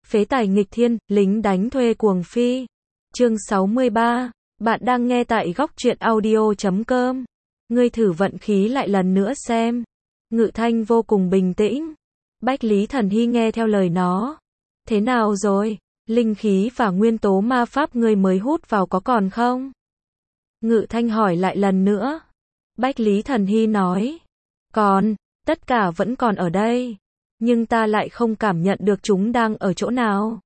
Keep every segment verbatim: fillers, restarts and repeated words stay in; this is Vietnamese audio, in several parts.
Phế tài nghịch thiên, lính đánh thuê cuồng phi. Chương sáu mươi ba. Bạn đang nghe tại góc truyện audio chấm com. Ngươi thử vận khí lại lần nữa xem. Ngự Thanh vô cùng bình tĩnh. Bách Lý Thần Hy nghe theo lời nó. Thế nào rồi? Linh khí và nguyên tố ma pháp ngươi mới hút vào có còn không? Ngự Thanh hỏi lại lần nữa. Bách Lý Thần Hy nói. Còn, tất cả vẫn còn ở đây. Nhưng ta lại không cảm nhận được chúng đang ở chỗ nào.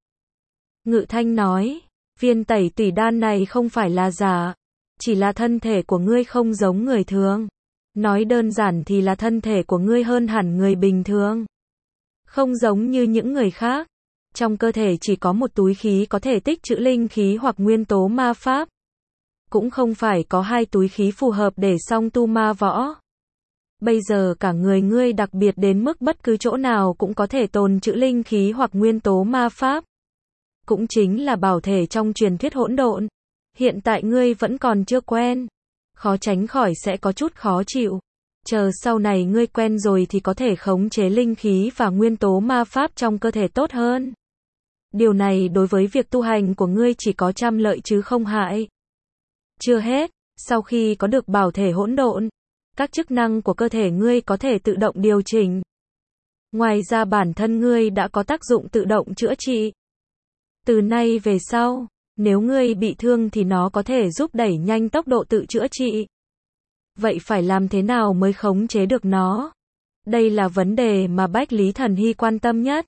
Ngự Thanh nói. Viên tẩy tùy đan này không phải là giả. Chỉ là thân thể của ngươi không giống người thường. Nói đơn giản thì là thân thể của ngươi hơn hẳn người bình thường. Không giống như những người khác. Trong cơ thể chỉ có một túi khí có thể tích trữ linh khí hoặc nguyên tố ma pháp. Cũng không phải có hai túi khí phù hợp để song tu ma võ. Bây giờ cả người ngươi đặc biệt đến mức bất cứ chỗ nào cũng có thể tồn trữ linh khí hoặc nguyên tố ma pháp. Cũng chính là bảo thể trong truyền thuyết hỗn độn. Hiện tại ngươi vẫn còn chưa quen. Khó tránh khỏi sẽ có chút khó chịu. Chờ sau này ngươi quen rồi thì có thể khống chế linh khí và nguyên tố ma pháp trong cơ thể tốt hơn. Điều này đối với việc tu hành của ngươi chỉ có trăm lợi chứ không hại. Chưa hết, sau khi có được bảo thể hỗn độn, các chức năng của cơ thể ngươi có thể tự động điều chỉnh. Ngoài ra bản thân ngươi đã có tác dụng tự động chữa trị. Từ nay về sau, nếu ngươi bị thương thì nó có thể giúp đẩy nhanh tốc độ tự chữa trị. Vậy phải làm thế nào mới khống chế được nó? Đây là vấn đề mà Bách Lý Thần Hy quan tâm nhất.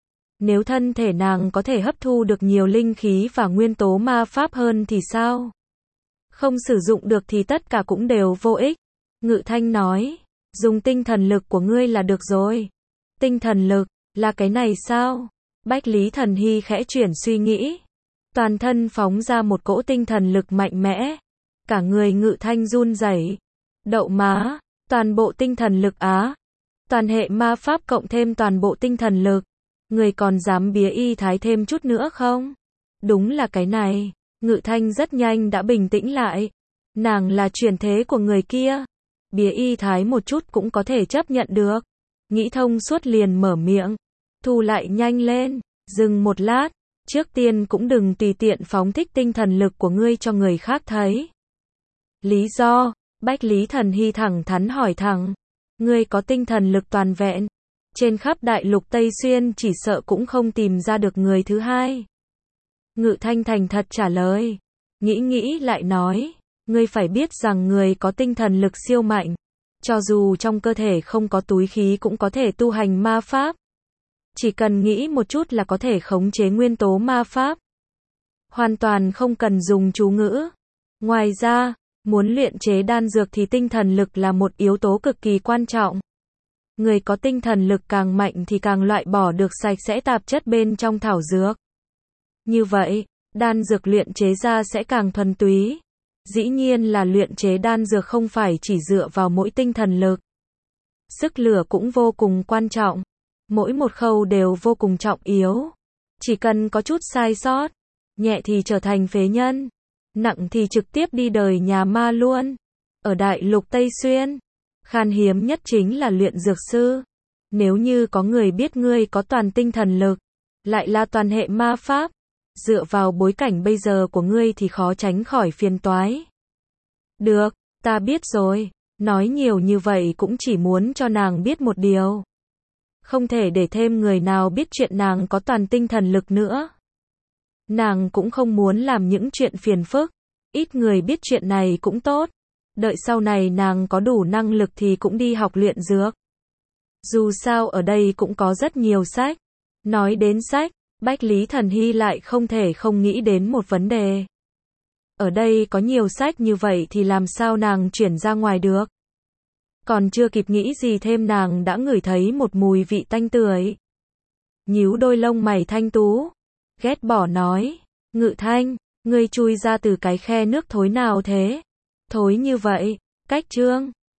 Nếu thân thể nàng có thể hấp thu được nhiều linh khí và nguyên tố ma pháp hơn thì sao? Không sử dụng được thì tất cả cũng đều vô ích. Ngự Thanh nói, dùng tinh thần lực của ngươi là được rồi. Tinh thần lực, là cái này sao? Bách Lý Thần Hy khẽ chuyển suy nghĩ. Toàn thân phóng ra một cỗ tinh thần lực mạnh mẽ. Cả người Ngự Thanh run rẩy. Đậu má, toàn bộ tinh thần lực á. Toàn hệ ma pháp cộng thêm toàn bộ tinh thần lực. Người còn dám bía y thái thêm chút nữa không? Đúng là cái này. Ngự Thanh rất nhanh đã bình tĩnh lại. Nàng là truyền thế của người kia. Bía y thái một chút cũng có thể chấp nhận được. Nghĩ thông suốt liền mở miệng. Thu lại nhanh lên. Dừng một lát. Trước tiên cũng đừng tùy tiện phóng thích tinh thần lực của ngươi cho người khác thấy. Lý do? Bách Lý Thần Hy thẳng thắn hỏi thẳng. Ngươi có tinh thần lực toàn vẹn. Trên khắp đại lục Tây Xuyên chỉ sợ cũng không tìm ra được người thứ hai. Ngự Thanh thành thật trả lời. Nghĩ nghĩ lại nói. Ngươi phải biết rằng người có tinh thần lực siêu mạnh. Cho dù trong cơ thể không có túi khí cũng có thể tu hành ma pháp. Chỉ cần nghĩ một chút là có thể khống chế nguyên tố ma pháp. Hoàn toàn không cần dùng chú ngữ. Ngoài ra, muốn luyện chế đan dược thì tinh thần lực là một yếu tố cực kỳ quan trọng. Người có tinh thần lực càng mạnh thì càng loại bỏ được sạch sẽ tạp chất bên trong thảo dược. Như vậy, đan dược luyện chế ra sẽ càng thuần túy. Dĩ nhiên là luyện chế đan dược không phải chỉ dựa vào mỗi tinh thần lực. Sức lửa cũng vô cùng quan trọng. Mỗi một khâu đều vô cùng trọng yếu. Chỉ cần có chút sai sót, nhẹ thì trở thành phế nhân, nặng thì trực tiếp đi đời nhà ma luôn. Ở đại lục Tây Xuyên, khan hiếm nhất chính là luyện dược sư. Nếu như có người biết ngươi có toàn tinh thần lực, lại là toàn hệ ma pháp, dựa vào bối cảnh bây giờ của ngươi thì khó tránh khỏi phiền toái. Được, ta biết rồi. Nói nhiều như vậy cũng chỉ muốn cho nàng biết một điều. Không thể để thêm người nào biết chuyện nàng có toàn tinh thần lực nữa. Nàng cũng không muốn làm những chuyện phiền phức. Ít người biết chuyện này cũng tốt. Đợi sau này nàng có đủ năng lực thì cũng đi học luyện dược. Dù sao ở đây cũng có rất nhiều sách. Nói đến sách, Bách Lý Thần Hy lại không thể không nghĩ đến một vấn đề. Ở đây có nhiều sách như vậy thì làm sao nàng chuyển ra ngoài được? Còn chưa kịp nghĩ gì thêm nàng đã ngửi thấy một mùi vị tanh tưởi. Nhíu đôi lông mày thanh tú. Ghét bỏ nói. Ngự Thanh, ngươi chui ra từ cái khe nước thối nào thế? Thối như vậy. Cách chương.